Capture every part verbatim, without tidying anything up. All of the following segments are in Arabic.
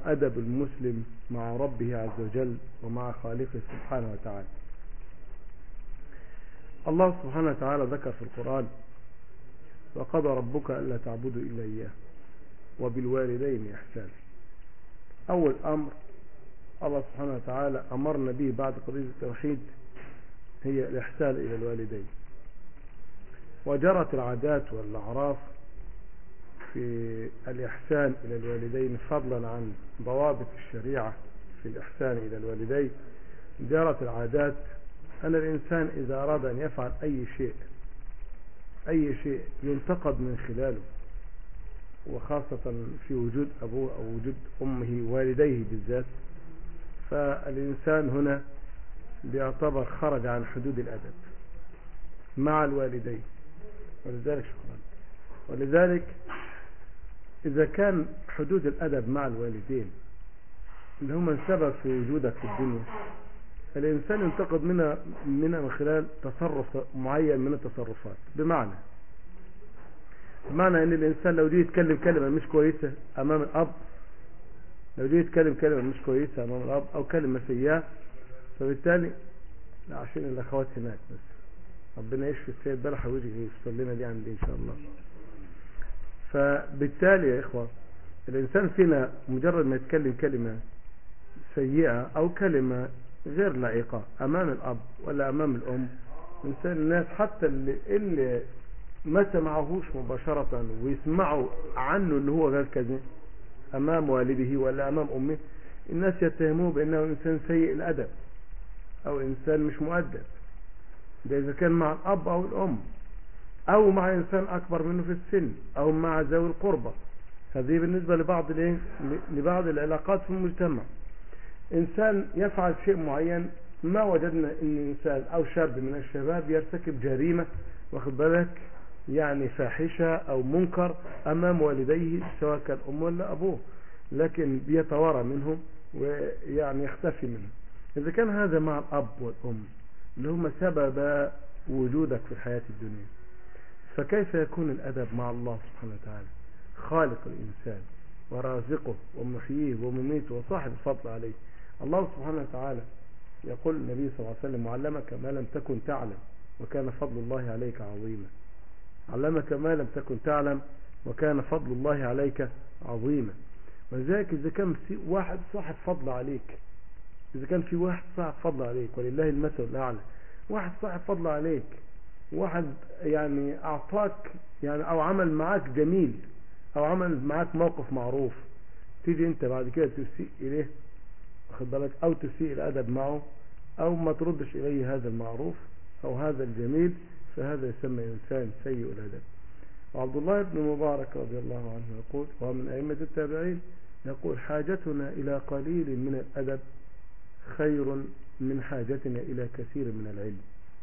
أدب المسلم مع ربه عز وجل ومع خالقه سبحانه وتعالى. الله سبحانه وتعالى ذكر في القرآن: وقضى ربك ألا تعبدوا إلا إياه وبالوالدين إحسانا. أول أمر الله سبحانه وتعالى أمرنا به بعد قضية التوحيد هي الإحسان إلى الوالدين. وجرت العادات والأعراف في الإحسان إلى الوالدين فضلا عن ضوابط الشريعة في الإحسان إلى الوالدين. جرت العادات أن الإنسان إذا أراد أن يفعل أي شيء أي شيء ينتقد من خلاله، وخاصة في وجود أبوه أو وجود أمه والديه بالذات، فالإنسان هنا بيعتبر خرج عن حدود الأدب مع الوالدين. ولذلك شكرا ولذلك إذا كان حدود الأدب مع الوالدين اللي هم السبب في وجودك في الدنيا، الإنسان ينتقد منها منها من خلال تصرف معين من التصرفات. بمعنى بمعنى أن الإنسان لو جه يتكلم كلمة مش كويسة أمام الأب، لو جه يتكلم كلمة مش كويسة أمام الأب أو كلمة سيئة، فبالتالي لا عشان الأخوات هناك بس ربنا يشفي السيد بلح ويجي يفصل لنا دي عندي إن شاء الله. فبالتالي يا إخوة الإنسان فينا مجرد ما يتكلم كلمة سيئة أو كلمة غير لائقة أمام الأب ولا أمام الأم، إنسان الناس حتى اللي, اللي ما سمعوهوش مباشرة ويسمعوا عنه إنه هو غير كذا أمام والده ولا أمام أمه، الناس يتهموه بأنه إنسان سيء الأدب أو إنسان مش مؤدب. ده إذا كان مع الأب أو الأم أو مع إنسان أكبر منه في السن أو مع ذوي القربة. هذه بالنسبة لبعض لبعض العلاقات في المجتمع. إنسان يفعل شيء معين، ما وجدنا إن إنسان أو شاب من الشباب يرتكب جريمة واخد بالك يعني فاحشة أو منكر أمام والديه سواء كان أم ولا أبوه، لكن بيتوارى منهم ويعني يختفي منهم. إذا كان هذا مع الأب والأم اللي هم سبب وجودك في الحياة الدنيا، فكيف يكون الأدب مع الله سبحانه وتعالى خالق الإنسان ورازقه ومحييه ومميته وصاحب الفضل عليه؟ الله سبحانه وتعالى يقول النبي صلى الله عليه وسلم: علمك ما لم تكن تعلم وكان فضل الله عليك عظيما. علمك ما لم تكن تعلم وكان فضل الله عليك عظيما. ولذلك إذا كان في واحد صاحب فضل عليك، إذا كان في واحد صاحب فضل عليك ولله المثل الأعلى، واحد صاحب فضل عليك، واحد يعني أعطاك يعني أو عمل معاك جميل أو عمل معاك موقف معروف، تيجي أنت بعد كده تسيء إليه واخد بالك أو تسيء الأدب معه أو ما تردش إليه هذا المعروف أو هذا الجميل، فهذا يسمى إنسان سيء الأدب. وعبد الله بن مبارك رضي الله عنه يقول، وهو من أئمة التابعين، يقول: حاجتنا إلى قليل من الأدب خير من حاجتنا إلى كثير من العلم.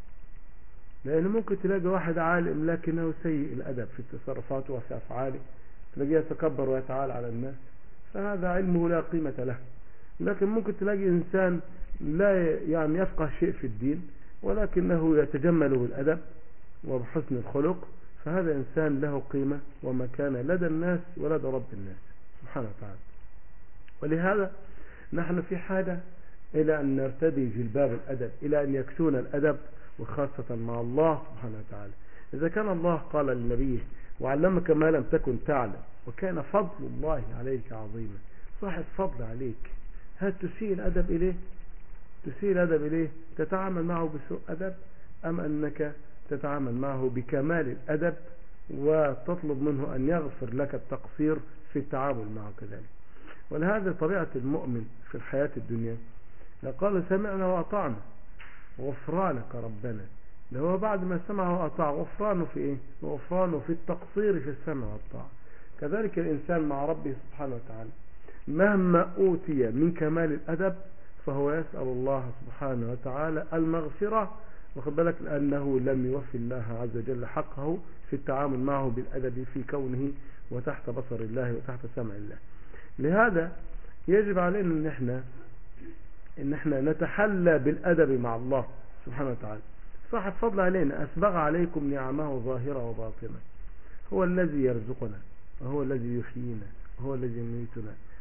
لأنه ممكن تلاقي واحد عالم لكنه سيء الأدب في تصرفاته وفي أفعاله، تلاقيه يتكبر ويتعالى على الناس، فهذا علمه لا قيمة له. لكن ممكن تلاقي إنسان لا يعني يفقه شيء في الدين ولكنه يتجمل بالأدب وبحسن الخلق، فهذا إنسان له قيمة ومكانة لدى الناس ولدى رب الناس سبحانه وتعالى. ولهذا نحن في حاجة إلى أن نرتدي جلباب الأدب، إلى أن يكسونا الأدب، وخاصة مع الله سبحانه وتعالى. إذا كان الله قال للنبي: وعلمك ما لم تكن تعلم وكان فضل الله عليك عظيما، صاحب فضل عليك، هل تسيء الأدب إليه؟ تسيء الأدب إليه؟ تتعامل معه بسوء أدب أم أنك تتعامل معه بكمال الأدب وتطلب منه أن يغفر لك التقصير في التعامل معه كذلك؟ ولهذا طبيعة المؤمن في الحياة الدنيا قال: سمعنا وأطعنا غفرانك ربنا. هو بعد ما سمع وأطاع غفرانه في إيه؟ غفرانه في التقصير في السمع والطاعة. كذلك الإنسان مع ربه سبحانه وتعالى مهما أوتي من كمال الأدب فهو يسأل الله سبحانه وتعالى المغفرة، واخد بالك، لأنه لم يوفي الله عز وجل حقه في التعامل معه بالأدب في كونه وتحت بصر الله وتحت سمع الله. لهذا يجب علينا ان احنا ان احنا نتحلى بالأدب مع الله سبحانه وتعالى. صاحب فضل علينا، أسبغ عليكم نعمه ظاهرة وباطنة، هو الذي يرزقنا وهو الذي يحيينا وهو الذي يميتنا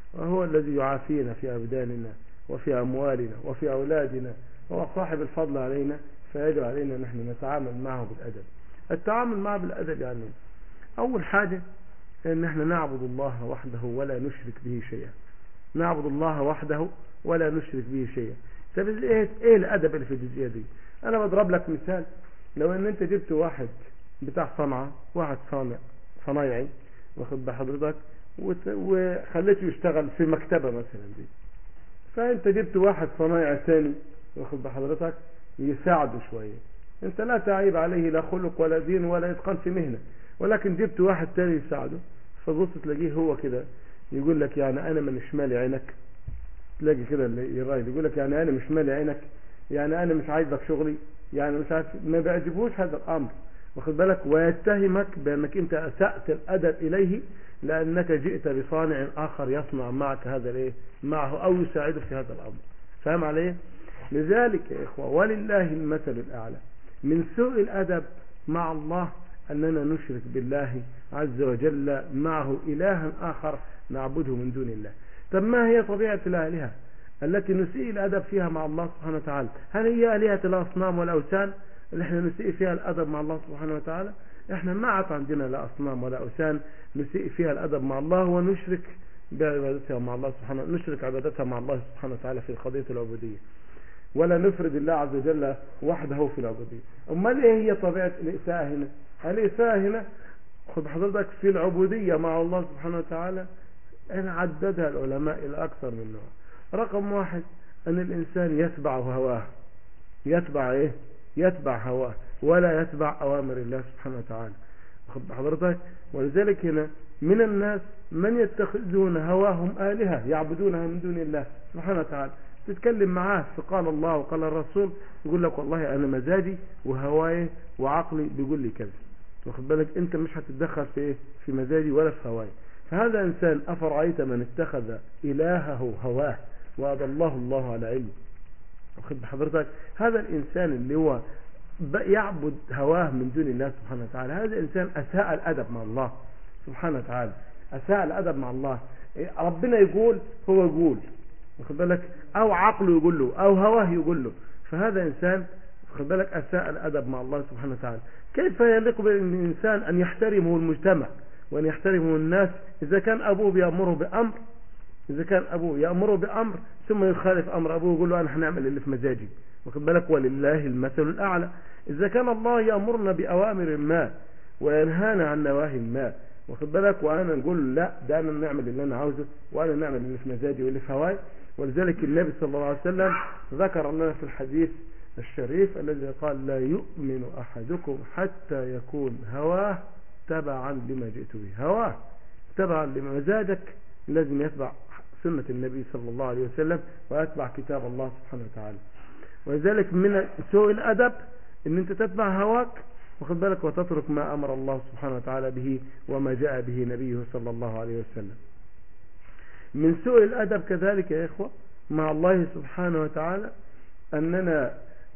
وهو الذي يعافينا في أبداننا وفي أموالنا وفي أولادنا، هو صاحب الفضل علينا، فيجب علينا نحن نتعامل معه بالأدب. التعامل معه بالأدب يعني أول حاجة أن احنا نعبد الله وحده ولا نشرك به شيئا، نعبد الله وحده ولا نشرك به شيئا. طب ايه ايه الأدب اللي في الجزئية دي؟ أنا بضرب لك مثال، لو أن أنت جبت واحد بتاع صنعة، واحد صانع صنايعي، واخد بحضرتك، وخليته يشتغل في مكتبة مثلا دي، فأنت جبت واحد صنايعي ثاني، واخد بحضرتك، يساعده شوية، أنت لا تعيب عليه لا خلق ولا دين ولا إتقان في مهنة، ولكن جبت واحد ثاني يساعده، فبص تلاقيه هو كده يقول لك يعني أنا من شمال عينك، تلاقي كده اللي يرايد يقول لك يعني أنا مش مالي عينك، يعني أنا مش عايزك شغلي، يعني مش عارف، ما بيعجبوش هذا الأمر، واخد بالك، ويتهمك بأنك أنت أسأت الأدب إليه لأنك جئت بصانع آخر يصنع معك هذا الإيه معه أو يساعده في هذا الأمر. فهم عليه؟ لذلك يا إخوة ولله المثل الأعلى، من سوء الأدب مع الله أننا نشرك بالله عز وجل معه إلها آخر نعبده من دون الله. طب ما هي طبيعة الآلهة التي نسيء الأدب فيها مع الله سبحانه وتعالى؟ هل هي آلهة الأصنام والأوثان اللي احنا نسيء فيها الأدب مع الله سبحانه وتعالى؟ احنا ما عاد عندنا لا أصنام ولا أوثان نسيء فيها الأدب مع الله ونشرك بعبادتها مع الله سبحانه، نشرك عبادتها مع الله سبحانه وتعالى في قضية العبودية، ولا نفرد الله عز وجل وحده في العبودية. أمال إيه هي طبيعة الإساءة هنا؟ الإساءة هنا خد حضرتك في العبودية مع الله سبحانه وتعالى أن عددها العلماء إلى أكثر من نوع. رقم واحد أن الإنسان يتبع هواه، يتبع إيه؟ يتبع هواه ولا يتبع أوامر الله سبحانه وتعالى، خد حضرتك. ولذلك هنا من الناس من يتخذون هواهم آلهة يعبدونها من دون الله سبحانه وتعالى، تتكلم معاه فقال الله وقال الرسول يقول لك والله أنا مزاجي وهواي وعقلي بيقول لي كذا، واخد بالك، أنت مش هتتدخل في إيه؟ في مزاجي ولا في هواي. فهذا إنسان أفرأيت من اتخذ إلهه هواه وأضله الله على علم، واخد بحضرتك، هذا الإنسان اللي هو يعبد هواه من دون الله سبحانه وتعالى، هذا الإنسان أساء الأدب مع الله سبحانه وتعالى، أساء الأدب مع الله. ربنا يقول هو يقول، واخد بالك، أو عقله يقول له أو هواه يقول له، فهذا إنسان واخد بالك أساء الأدب مع الله سبحانه وتعالى. كيف يليق بالإنسان أن يحترمه المجتمع وأن يحترمه الناس إذا كان أبوه بيأمره بأمر، إذا كان أبوه يأمره بأمر ثم يخالف أمر أبوه يقول له أنا هنعمل اللي في مزاجي، واخد بالك، ولله المثل الأعلى. إذا كان الله يأمرنا بأوامر ما وينهانا عن نواهي ما، واخد بالك، وأنا نقول لا ده أنا نعمل اللي أنا عاوزه وأنا نعمل اللي في مزاجي واللي في هواي. ولذلك النبي صلى الله عليه وسلم ذكر لنا في الحديث الشريف الذي قال لا يؤمن أحدكم حتى يكون هواه تبعا لما جئت به، هواه تبعا لمزاجك لازم يتبع سنة النبي صلى الله عليه وسلم ويتبع كتاب الله سبحانه وتعالى. ولذلك من سوء الأدب ان انت تتبع هواك، واخد بالك، وتترك ما أمر الله سبحانه وتعالى به وما جاء به نبيه صلى الله عليه وسلم. من سوء الأدب كذلك يا إخوة مع الله سبحانه وتعالى أننا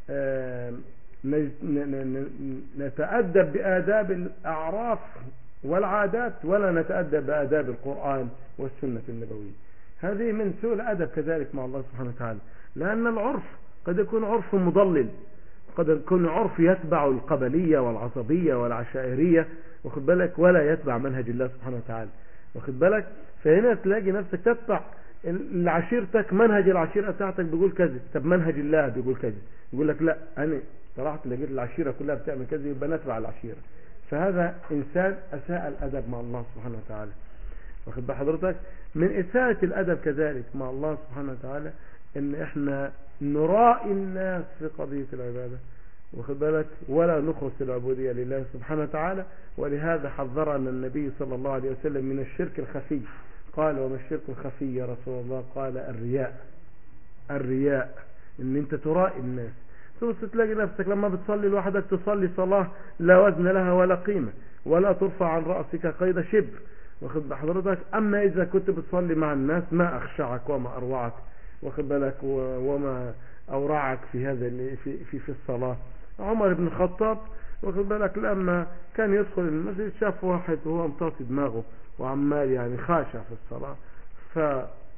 نتأدب بآداب الأعراف والعادات ولا نتأدب بآداب القرآن والسنة النبوية. هذه من سوء الأدب كذلك مع الله سبحانه وتعالى، لأن العرف قد يكون عرف مضلل، قد يكون عرف يتبع القبلية والعصبية والعشائرية، واخد بالك، ولا يتبع منهج الله سبحانه وتعالى، واخد بالك. فهنا تلاقي نفسك تتبع العشيرتك، منهج العشيرة بتاعتك بيقول كذا، طب منهج الله بيقول كذا، يقول لك لا أنا طلعت لقيت العشيرة كلها بتعمل كذا يبقى نتبع العشيرة. فهذا إنسان أساء الأدب مع الله سبحانه وتعالى، واخد بحضرتك. من إساءة الأدب كذلك مع الله سبحانه وتعالى إن إحنا نرائي الناس في قضية العبادة، واخد بالك، ولا نخلص العبودية لله سبحانه وتعالى. ولهذا حذرنا النبي صلى الله عليه وسلم من الشرك الخفي. قال وما الشرك الخفي يا رسول الله؟ قال الرياء. الرياء ان انت ترائي الناس، ثم تلاقي نفسك لما بتصلي لوحدك تصلي صلاة لا وزن لها ولا قيمة ولا ترفع عن رأسك قيد شبر، واخد بحضرتك. اما اذا كنت بتصلي مع الناس ما اخشعك وما اروعك، واخد بالك، وما اورعك في هذا في في في الصلاة. عمر بن الخطاب واخد بالك لما كان يدخل المسجد شاف واحد وهو امتص دماغه وعمال يعني خاشع في الصلاة،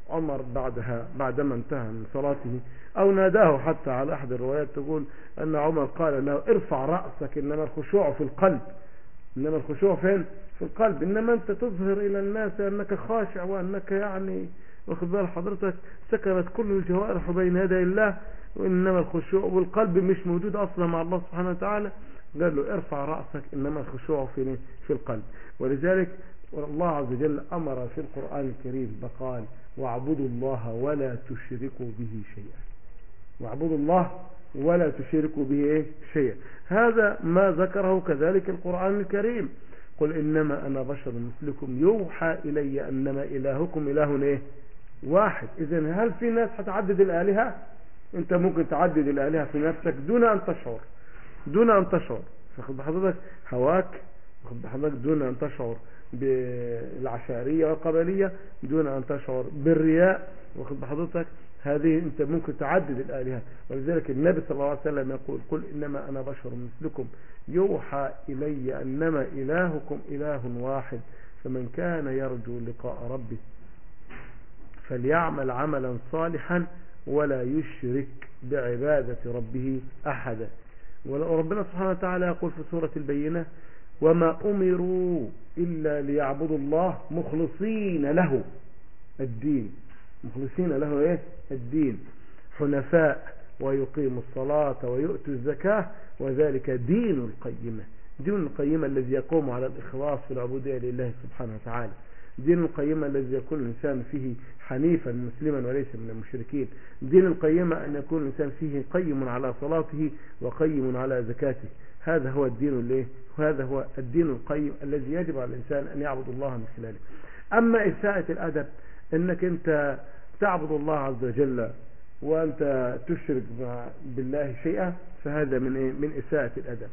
عمر بعدها بعدما انتهى من صلاته، أو ناداه حتى على أحد الروايات تقول أن عمر قال له ارفع رأسك، إنما الخشوع في القلب، إنما الخشوع فين؟ في القلب. إنما أنت تظهر إلى الناس أنك خاشع وأنك يعني واخد بال حضرتك سكنت كل الجوارح بين يدي الله، وإنما الخشوع والقلب مش موجود أصلا مع الله سبحانه وتعالى. قال له ارفع رأسك، إنما الخشوع في في القلب. ولذلك الله عز وجل أمر في القرآن الكريم فقال واعبدوا الله ولا تشركوا به شيئا، واعبدوا الله ولا تشركوا به إيه؟ شيئا. هذا ما ذكره كذلك القرآن الكريم، قل إنما أنا بشر مثلكم يوحى إلي أنما إلهكم إله إيه؟ واحد. إذن هل في ناس هتعدد الآلهة؟ أنت ممكن تعدد الآلهة في نفسك دون أن تشعر، دون أن تشعر، فخذ بحضرتك هواك، خذ بحضرتك دون أن تشعر بالعشائرية والقبلية، دون أن تشعر بالرياء، واخد بحضرتك هذه أنت ممكن تعدد الآلهة. ولذلك النبي صلى الله عليه وسلم يقول قل إنما أنا بشر مثلكم يوحى إلي أنما إلهكم إله واحد، فمن كان يرجو لقاء ربه فليعمل عملا صالحا ولا يشرك بعبادة ربه أحدا. وربنا سبحانه وتعالى يقول في سورة البينة وما أمروا إلا ليعبدوا الله مخلصين له الدين، مخلصين له إيه؟ الدين حنفاء ويقيموا الصلاة ويؤتوا الزكاة وذلك دين القيمة. دين القيمة الذي يقوم على الإخلاص في العبودية لله سبحانه وتعالى، دين القيمة الذي يكون الإنسان فيه حنيفا مسلما وليس من المشركين، دين القيمة أن يكون الإنسان فيه قيم على صلاته وقيم على زكاته. هذا هو الدين اللي وهذا هو الدين القيم الذي يجب على الإنسان أن يعبد الله من خلاله. أما إساءة الأدب أنك أنت تعبد الله عز وجل وأنت تشرك بالله شيئا، فهذا من إيه؟ من إساءة الأدب.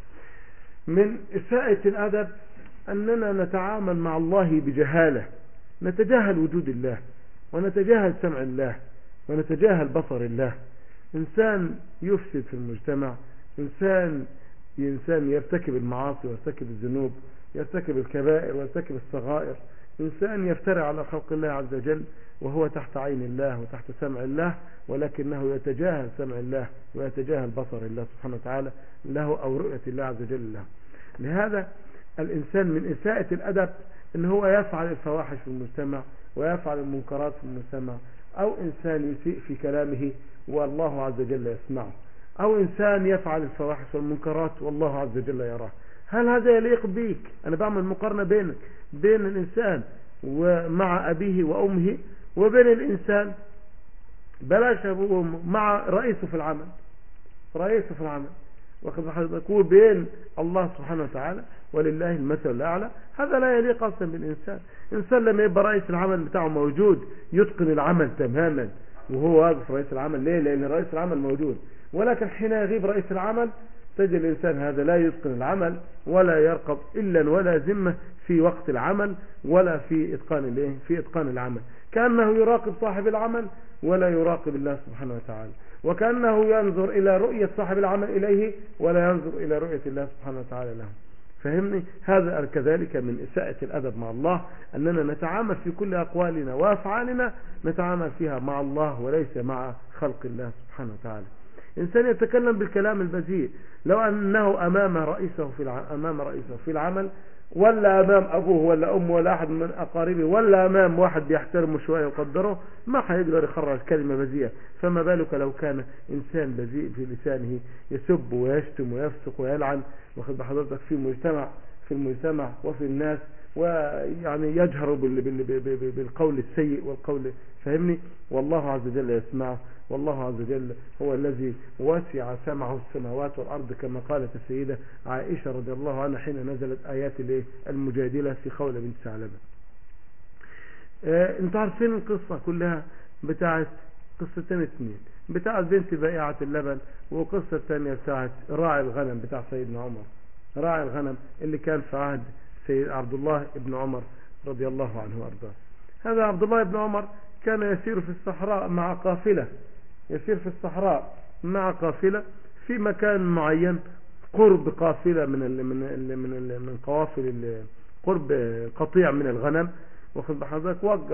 من إساءة الأدب أننا نتعامل مع الله بجهالة، نتجاهل وجود الله ونتجاهل سمع الله ونتجاهل بصر الله. إنسان يفسد في المجتمع، إنسان إنسان يرتكب المعاصي ويرتكب الذنوب، يرتكب الكبائر ويرتكب الصغائر، إنسان يفترى على خلق الله عز وجل وهو تحت عين الله وتحت سمع الله، ولكنه يتجاهل سمع الله ويتجاهل بصر الله سبحانه وتعالى له أو رؤية الله عز وجل له. لهذا الإنسان من إساءة الأدب إن هو يفعل الفواحش في المجتمع ويفعل المنكرات في المجتمع، أو إنسان يسيء في كلامه والله عز وجل يسمعه، أو إنسان يفعل الفواحش والمنكرات والله عز وجل يراه. هل هذا يليق بيك؟ أنا بعمل مقارنة بينك بين الإنسان ومع أبيه وأمه وبين الإنسان بلاش أبوه وأمه مع رئيسه في العمل، رئيسه في العمل واخد حضرتك، وبين الله سبحانه وتعالى ولله المثل الأعلى. هذا لا يليق أصلا بالإنسان. إنسان لما يبقى رئيس العمل بتاعه موجود يتقن العمل تماما وهو واقف رئيس العمل. ليه؟ لأن رئيس العمل موجود. ولكن حين يغيب رئيس العمل تجد الإنسان هذا لا يتقن العمل ولا يرقب إلا ولا ذمة في وقت العمل ولا في إتقان الايه في إتقان العمل، كأنه يراقب صاحب العمل ولا يراقب الله سبحانه وتعالى، وكأنه ينظر إلى رؤية صاحب العمل إليه ولا ينظر إلى رؤية الله سبحانه وتعالى له. فهمني؟ هذا كذلك من إساءة الأدب مع الله، أننا نتعامل في كل أقوالنا وأفعالنا نتعامل فيها مع الله وليس مع خلق الله سبحانه وتعالى. إنسان يتكلم بالكلام البذيء لو أنه أمام رئيسه في الع... أمام رئيسه في العمل ولا أمام أبوه ولا أمه ولا أحد من أقاربه ولا أمام واحد بيحترمه شوية وقدره ما هيقدر يخرج كلمة بذيئة، فما بالك لو كان إنسان بذيء في لسانه يسب ويشتم ويفسق ويلعن واخد بحضرتك في مجتمع في المجتمع وفي الناس، ويعني يجهر بال... بال... بالقول السيء والقول. فهمني؟ والله عز وجل يسمعه، والله عز وجل هو الذي وسع سمعه السماوات والأرض كما قالت السيدة عائشة رضي الله عنها حين نزلت آيات المجادلة في خولة بنت ثعلبة. اه انتوا عارفين القصة كلها بتاعت قصتين اثنين، بتاعت بنت بائعة اللبن وقصة ثانية بتاعت راعي الغنم بتاع سيدنا عمر، راعي الغنم اللي كان في عهد سيد عبد الله ابن عمر رضي الله عنه وارضاه. هذا عبد الله ابن عمر كان يسير في الصحراء مع قافلة، يسير في الصحراء مع قافلة في مكان معين قرب قافلة من ال من ال من ال من قوافل قرب قطيع من الغنم واخد بحضرتك. وقف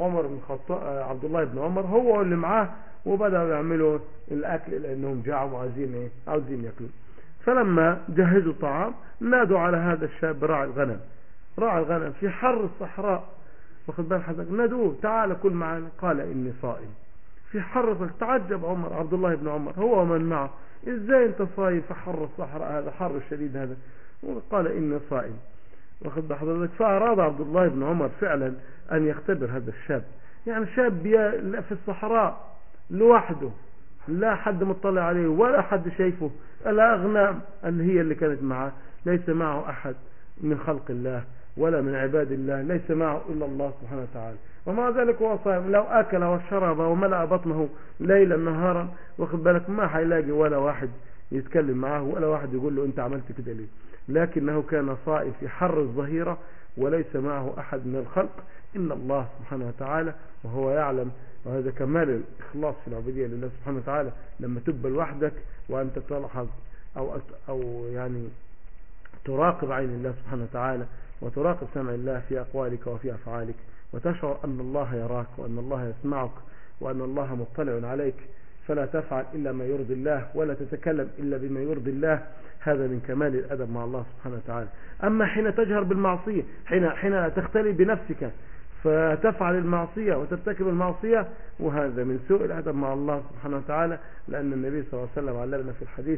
عمر بن الخطاب عبد الله بن عمر هو اللي معاه، وبدأوا يعملوا الأكل لأنهم جاعوا وعايزين إيه عاوزين يأكلوا. فلما جهزوا الطعام نادوا على هذا الشاب راعي الغنم، راعي الغنم في حر الصحراء، واخد بال حضرتك، نادوه تعال كل معنا، قال إني صائم. في حر، تعجب عمر عبد الله بن عمر هو ومن معه، ازاي انت صايم في حر الصحراء هذا، حر الشديد هذا؟ قال إني صائم، واخد بال حضرتك. فأراد عبد الله بن عمر فعلا أن يختبر هذا الشاب، يعني شاب في الصحراء لوحده، لا حد مطلع عليه ولا حد شايفه، الأغنام اللي هي اللي كانت معه ليس معه أحد من خلق الله ولا من عباد الله، ليس معه إلا الله سبحانه وتعالى، ومع ذلك هو صائم. لو أكل وشرب وملأ بطنه ليلا نهارا، واخد بالك، ما حيلاقي ولا واحد يتكلم معه ولا واحد يقول له أنت عملت كده ليه، لكنه كان صائم في حر الظهيرة وليس معه أحد من الخلق إلا الله سبحانه وتعالى، وهو يعلم. وهذا كمال الإخلاص في العبودية لله سبحانه وتعالى، لما تبقى لوحدك وأنت تلحظ أو, أو يعني تراقب عين الله سبحانه وتعالى، وتراقب سمع الله في أقوالك وفي أفعالك، وتشعر أن الله يراك وأن الله يسمعك وأن الله مطلع عليك، فلا تفعل إلا ما يرضي الله ولا تتكلم إلا بما يرضي الله. هذا من كمال الأدب مع الله سبحانه وتعالى. أما حين تجهر بالمعصية، حين حين تختلي بنفسك فتفعل المعصية وترتكب المعصية، وهذا من سوء الأدب مع الله سبحانه وتعالى، لأن النبي صلى الله عليه وسلم علمنا في الحديث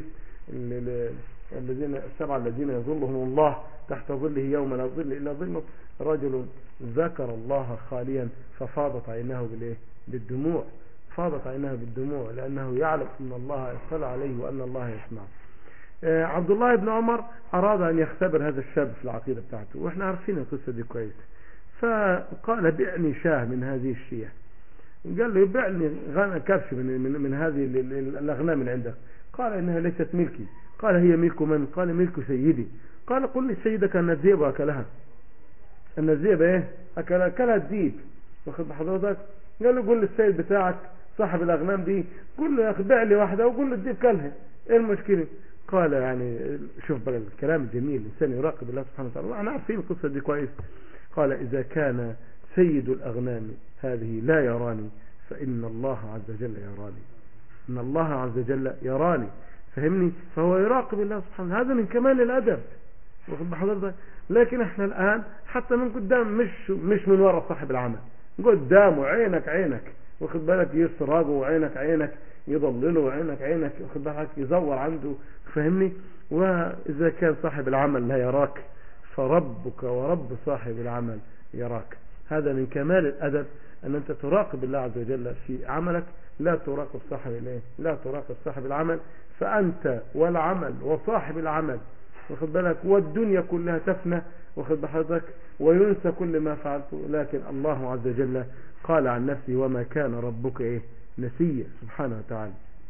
الذين السبعة الذين يظلهم الله تحت ظله يوم لا ظل إلا ظله، رجل ذكر الله خاليا ففاضت عيناه بالإيه؟ بالدموع، فاضت عيناه بالدموع، لأنه يعلم أن الله يطلع عليه وأن الله يسمع. عبد الله بن عمر أراد أن يختبر هذا الشاب في العقيدة بتاعته، وإحنا عارفين القصة دي كويس. فقال بعني شاه من هذه الشياه، قال له بعني غنم كبش من, من, من هذه الأغنام اللي عندك. قال إنها ليست ملكي. قال هي ملك من؟ قال ملك سيدي. قال قل لي سيدك أن الذئب أكلها. أن الذئب إيه أكلها؟ أكلها الذئب، واخد بحضرتك. قال له قل لي السيد بتاعك صاحب الأغنام دي، قل له يا أخي بيع لي واحدة وقل له الذئب كلها، إيه المشكلة؟ قال يعني شوف بقى الكلام الجميل، الإنسان يراقب الله سبحانه وتعالى، احنا عارفين القصة دي كويس. قال إذا كان سيد الأغنام هذه لا يراني فإن الله عز وجل يراني، إن الله عز وجل يراني، فهمني؟ فهو يراقب الله سبحانه، هذا من كمال الأدب، واخد بحضرتك. لكن احنا الآن حتى من قدام، مش مش من وراء صاحب العمل، قدامه عينك عينك، واخد بالك، يسرقه وعينك عينك، يضلله وعينك عينك، واخد بالك، يزور عنده، فهمني؟ وإذا كان صاحب العمل لا يراك فربك ورب صاحب العمل يراك. هذا من كمال الأدب أن أنت تراقب الله عز وجل في عملك، لا تراقب صاحب الايه، لا تراقب صاحب العمل، فأنت والعمل وصاحب العمل، واخد بالك، والدنيا كلها تفنى، واخد بحضرتك، وينسى كل ما فعلته. لكن الله عز وجل قال عن نفسه وما كان ربك ايه نسيا سبحانه وتعالى.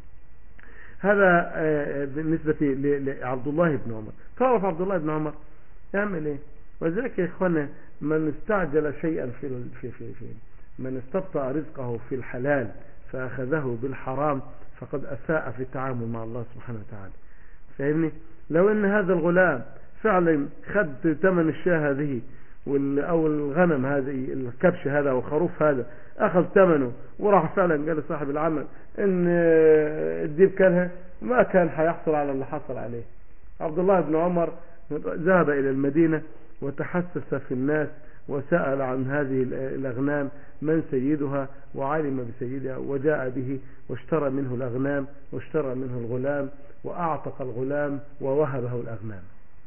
هذا بالنسبة لعبد الله بن عمر. تعرف عبد الله بن عمر يعمل ايه؟ وذلك يا اخوانا من استعجل شيئا في في في, في من استبطأ رزقه في الحلال فأخذه بالحرام فقد أساء في التعامل مع الله سبحانه وتعالى، فاهمني؟ لو ان هذا الغلام فعلا خد ثمن الشاة هذه او الغنم هذه، الكبش هذا او الخروف هذا، اخذ ثمنه وراح فعلا قال صاحب العمل ان الديب كلها، ما كان حيحصل على اللي حصل عليه. عبد الله بن عمر ذهب الى المدينة وتحسس في الناس وسأل عن هذه الأغنام من سيدها، وعلم بسيدها وجاء به واشترى منه الأغنام واشترى منه الغلام وأعتق الغلام ووهبه الأغنام.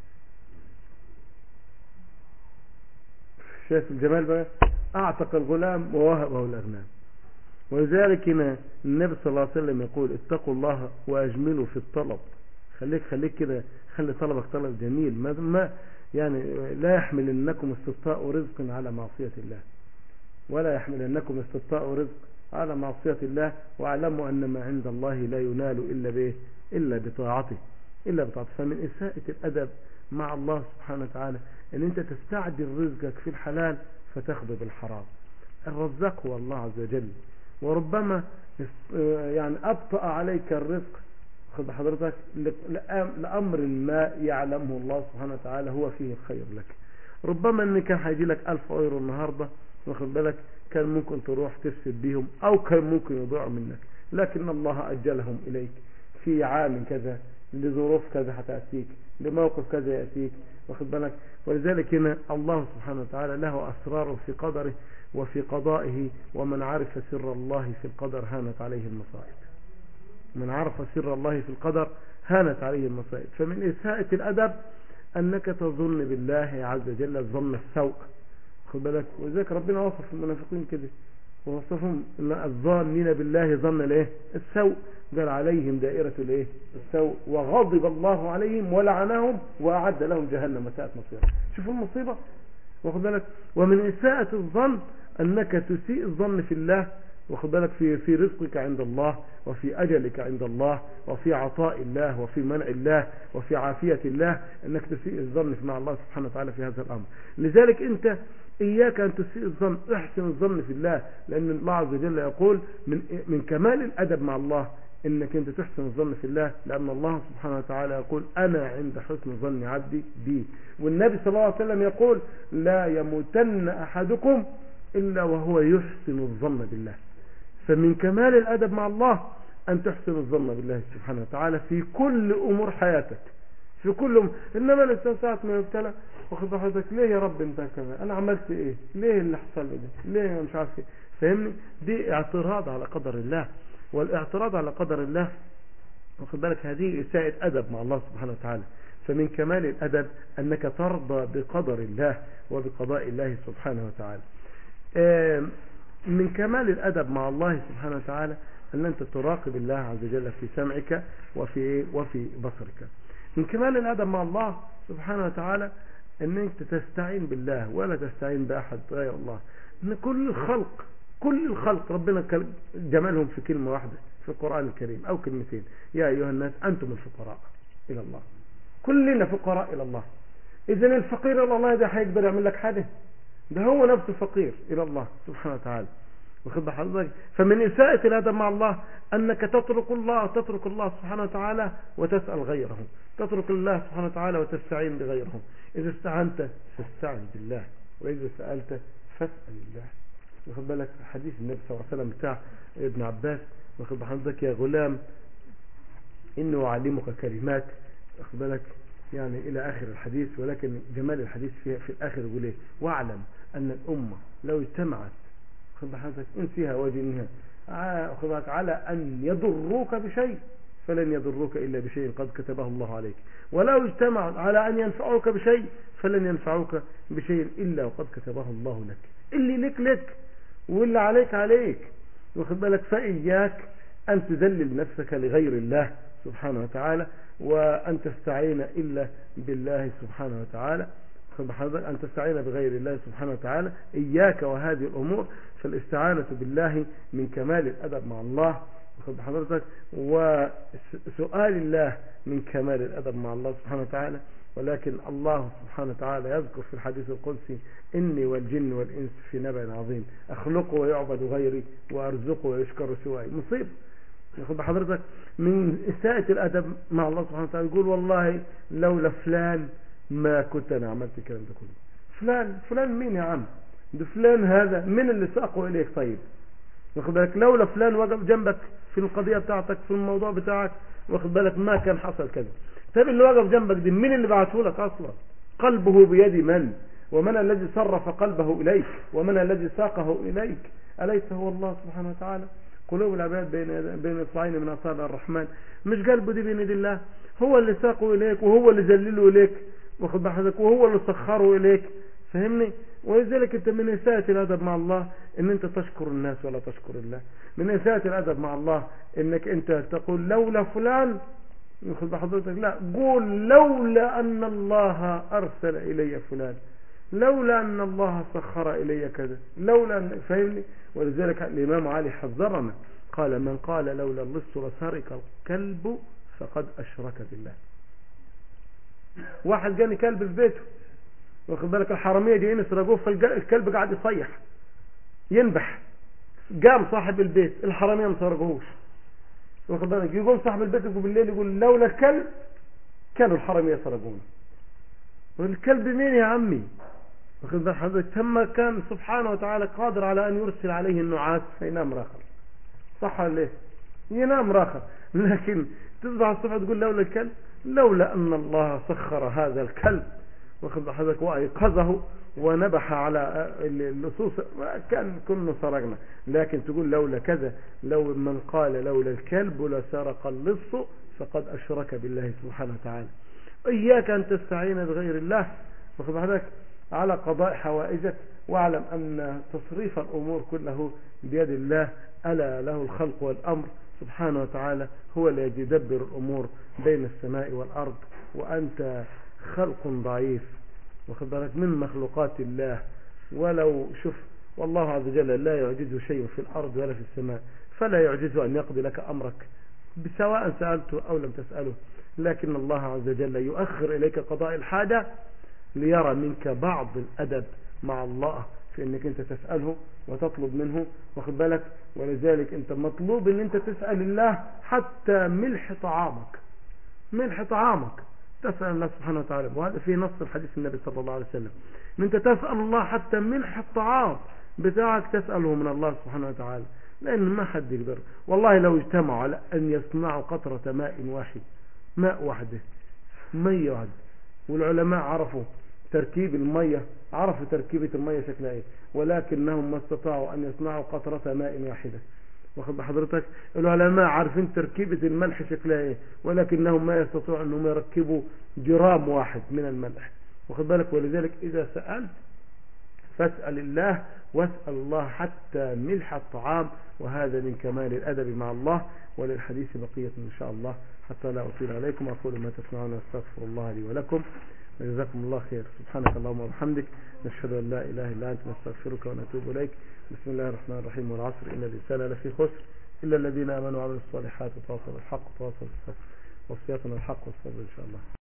شايف الجمال بقى؟ أعتق الغلام ووهبه الأغنام. ولذلك النبي صلى الله عليه وسلم يقول اتقوا الله وأجملوا في الطلب. خليك خليك كده، خلي طلبك طلب جميل، ما, ما يعني لا يحملنكم استبطاء رزق على معصية الله، ولا يحملنكم استبطاء رزق على معصية الله، واعلموا أن ما عند الله لا ينال إلا به إلا بطاعته إلا بطاعته. فمن إساءة الأدب مع الله سبحانه وتعالى أن أنت تستعجل رزقك في الحلال فتاخذه بالحرام. الرزاق هو الله عز وجل، وربما يعني أبطأ عليك الرزق خذ حضرتك لأمر ما يعلمه الله سبحانه وتعالى هو فيه الخير لك. ربما ان كان هيجي لك ألف ايرو النهاردة، واخد بالك، كان ممكن تروح تفسد بيهم أو كان ممكن يضيعوا منك، لكن الله أجلهم إليك في عام كذا، لظروف كذا هتأتيك، لموقف كذا يأتيك، واخد بالك. ولذلك هنا الله سبحانه وتعالى له أسرار في قدره وفي قضائه، ومن عرف سر الله في القدر هانت عليه المصائب. من عرف سر الله في القدر هانت عليه المصائب. فمن إساءة الأدب أنك تظن بالله عز وجل الظن السوء، خد بالك. وذلك ربنا وصف المنافقين كده، ووصفهم الظانين بالله ظن الايه السوء، قال عليهم دائرة الايه السوء، وغضب الله عليهم ولعنهم وأعد لهم جهنم ساءت مصيرا. شوفوا المصيبة، واخد بالك. ومن إساءة الظن أنك تسيء الظن في الله، واخد بالك، في في رزقك عند الله، وفي أجلك عند الله، وفي عطاء الله، وفي منع الله، وفي عافية الله، أنك تسيء الظن مع الله سبحانه وتعالى في هذا الأمر. لذلك أنت إياك أن تسيء الظن، احسن الظن في الله، لأن الله عز وجل يقول من من كمال الأدب مع الله انك انت تحسن الظن في الله، لان الله سبحانه وتعالى يقول انا عند حسن ظن عبدي بي. والنبي صلى الله عليه وسلم يقول لا يموتن احدكم الا وهو يحسن الظن بالله. فمن كمال الادب مع الله ان تحسن الظن بالله سبحانه وتعالى في كل امور حياتك، في كل م... انما الانسان ساعه ما يبتلى واخد حضرتك ليه يا رب انت كذا، انا عملت ايه، ليه اللي حصل لي ده، ليه مش عارف ايه، فاهمني. دي اعتراض على قدر الله، والاعتراض على قدر الله واخد بالك هذه إساءة أدب مع الله سبحانه وتعالى. فمن كمال الأدب أنك ترضى بقدر الله وبقضاء الله سبحانه وتعالى. من كمال الأدب مع الله سبحانه وتعالى أن أنت تراقب الله عز وجل في سمعك وفي وفي بصرك. من كمال الأدب مع الله سبحانه وتعالى أن أنت تستعين بالله ولا تستعين بأحد غير الله. أن كل الخلق كل الخلق ربنا جمالهم في كلمة واحدة في القرآن الكريم أو كلمتين، يا أيها الناس أنتم الفقراء إلى الله. كلنا فقراء إلى الله. إذن الفقير إلى الله ده هيقدر يعمل لك حاجة؟ ده هو نفسه فقير إلى الله سبحانه وتعالى. واخد حضرتك. فمن إساءة الأدب مع الله أنك تترك الله تترك الله سبحانه وتعالى وتسأل غيره، تترك الله سبحانه وتعالى وتستعين بغيره. إذا استعنت فاستعن بالله، وإذا سألت فاسأل الله. واخد بالك حديث النبي صلى الله عليه وسلم بتاع ابن عباس، واخد حضرتك يا غلام إنه أعلمك كلمات، واخد بالك يعني إلى آخر الحديث. ولكن جمال الحديث في, في الآخر يقول إيه؟ واعلم أن الأمة لو اجتمعت واخد حضرتك انسيها وجنها واخد بالك على أن يضروك بشيء فلن يضروك إلا بشيء قد كتبه الله عليك، ولو اجتمعوا على أن ينفعوك بشيء فلن ينفعوك بشيء إلا وقد كتبه الله لك. اللي لك لك واللي عليك عليك، واخد بالك. فإياك أن تذلل نفسك لغير الله سبحانه وتعالى، وأن تستعين إلا بالله سبحانه وتعالى، أن تستعين بغير الله سبحانه وتعالى. إياك وهذه الأمور. فالاستعانة بالله من كمال الأدب مع الله، واخد حضرتك، وسؤال الله من كمال الأدب مع الله سبحانه وتعالى. ولكن الله سبحانه وتعالى يذكر في الحديث القدسي إني والجن والإنس في نبأ عظيم، أخلقه ويعبد غيري وأرزقه ويشكر سواي. مصيب ياخد حضرتك. من إساءة الأدب مع الله سبحانه وتعالى يقول والله لولا فلان ما كنت أنا عملت الكلام ده كله. فلان فلان مين يا عم؟ ده فلان هذا من اللي ساقه إليك؟ طيب واخد بالك لولا فلان وقف جنبك في القضية بتاعتك في الموضوع بتاعك واخد بالك ما كان حصل كذا. طيب اللي وقف جنبك دي مين اللي بعته لك أصلا؟ قلبه بيد من؟ ومن الذي صرف قلبه إليك؟ ومن الذي ساقه إليك؟ أليس هو الله سبحانه وتعالى؟ قلوب العباد بين بين اصبعين من اصابع الرحمن. مش قلبه دي بين يد الله؟ هو اللي ساقه اليك وهو اللي ذلله اليك واخد بالك وهو اللي سخره اليك، فهمني. ولذلك انت من اساءة الادب مع الله ان انت تشكر الناس ولا تشكر الله. من اساءة الادب مع الله انك انت تقول لولا فلان واخد بحضرتك، لا قول لولا ان الله ارسل الي فلان، لولا أن الله سخر إلي كذا، لولا أن فهمني. ولذلك الإمام علي حذرنا قال من قال لولا اللص لسرق الكلب فقد أشرك بالله. واحد جاني كلب في بيته واخد بالك الحرامية جايين يسرقوه، فالكلب قاعد يصيح ينبح، قام صاحب البيت الحرامية ما سرقوهوش واخد بالك. يقوم صاحب البيت يقول بالليل يقول لولا الكلب كانوا الحرامية سرقونا. والكلب مين يا عمي؟ واخد بال حضرتك؟ ثم كان سبحانه وتعالى قادر على أن يرسل عليه النعاس فينام راخر، صح ولا ايه؟ ينام راخر. لكن تصبح الصبح تقول لولا الكلب، لولا أن الله سخر هذا الكلب واخد بال حضرتك وأيقظه ونبح على اللصوص كان كنا سرقنا. لكن تقول لولا كذا، لو من قال لولا الكلب لسرق اللص فقد أشرك بالله سبحانه وتعالى. إياك أن تستعين بغير الله واخد بال حضرتك على قضاء حوائجك، واعلم أن تصريف الأمور كله بيد الله، ألا له الخلق والأمر سبحانه وتعالى، هو الذي يدبر الأمور بين السماء والأرض، وأنت خلق ضعيف واخد بالك من مخلوقات الله. ولو شوف والله عز وجل لا يعجزه شيء في الأرض ولا في السماء، فلا يعجزه أن يقضي لك أمرك سواء سألته أو لم تسأله. لكن الله عز وجل يؤخر إليك قضاء الحاجة ليرى منك بعض الأدب مع الله في أنك أنت تسأله وتطلب منه واخد بالك. ولذلك أنت مطلوب أن أنت تسأل الله حتى ملح طعامك، ملح طعامك تسأل الله سبحانه وتعالى. وهذا في نص الحديث النبي صلى الله عليه وسلم أن أنت تسأل الله حتى ملح الطعام بتاعك تسأله من الله سبحانه وتعالى، لأن ما حد يقدر. والله لو اجتمعوا على أن يصنعوا قطرة ماء واحد، ماء واحدة، مية واحدة، والعلماء عرفوا تركيب المية، عرفوا تركيبة المية شكلها ايه، ولكنهم ما استطاعوا أن يصنعوا قطرة ماء واحدة واخد بحضرتك. العلماء عارفين تركيبة الملح شكلها ايه، ولكنهم ما يستطيعوا أنهم يركبوا جرام واحد من الملح واخد بالك. ولذلك إذا سألت فاسأل الله، واسأل الله حتى ملح الطعام، وهذا من كمال الأدب مع الله. وللحديث بقية إن شاء الله حتى لا أطيل عليكم. أقول ما تسمعون واستغفر الله لي ولكم، وجزاكم الله خير. سبحانك اللهم وبحمدك، نشهد أن لا إله إلا أنت، نستغفرك ونتوب إليك. بسم الله الرحمن الرحيم. والعصر إن الإنسان لفي خسر إلا الذين آمنوا وعملوا الصالحات وتواصوا بالحق وتواصوا بالصبر. وصيتنا الحق والصبر إن شاء الله.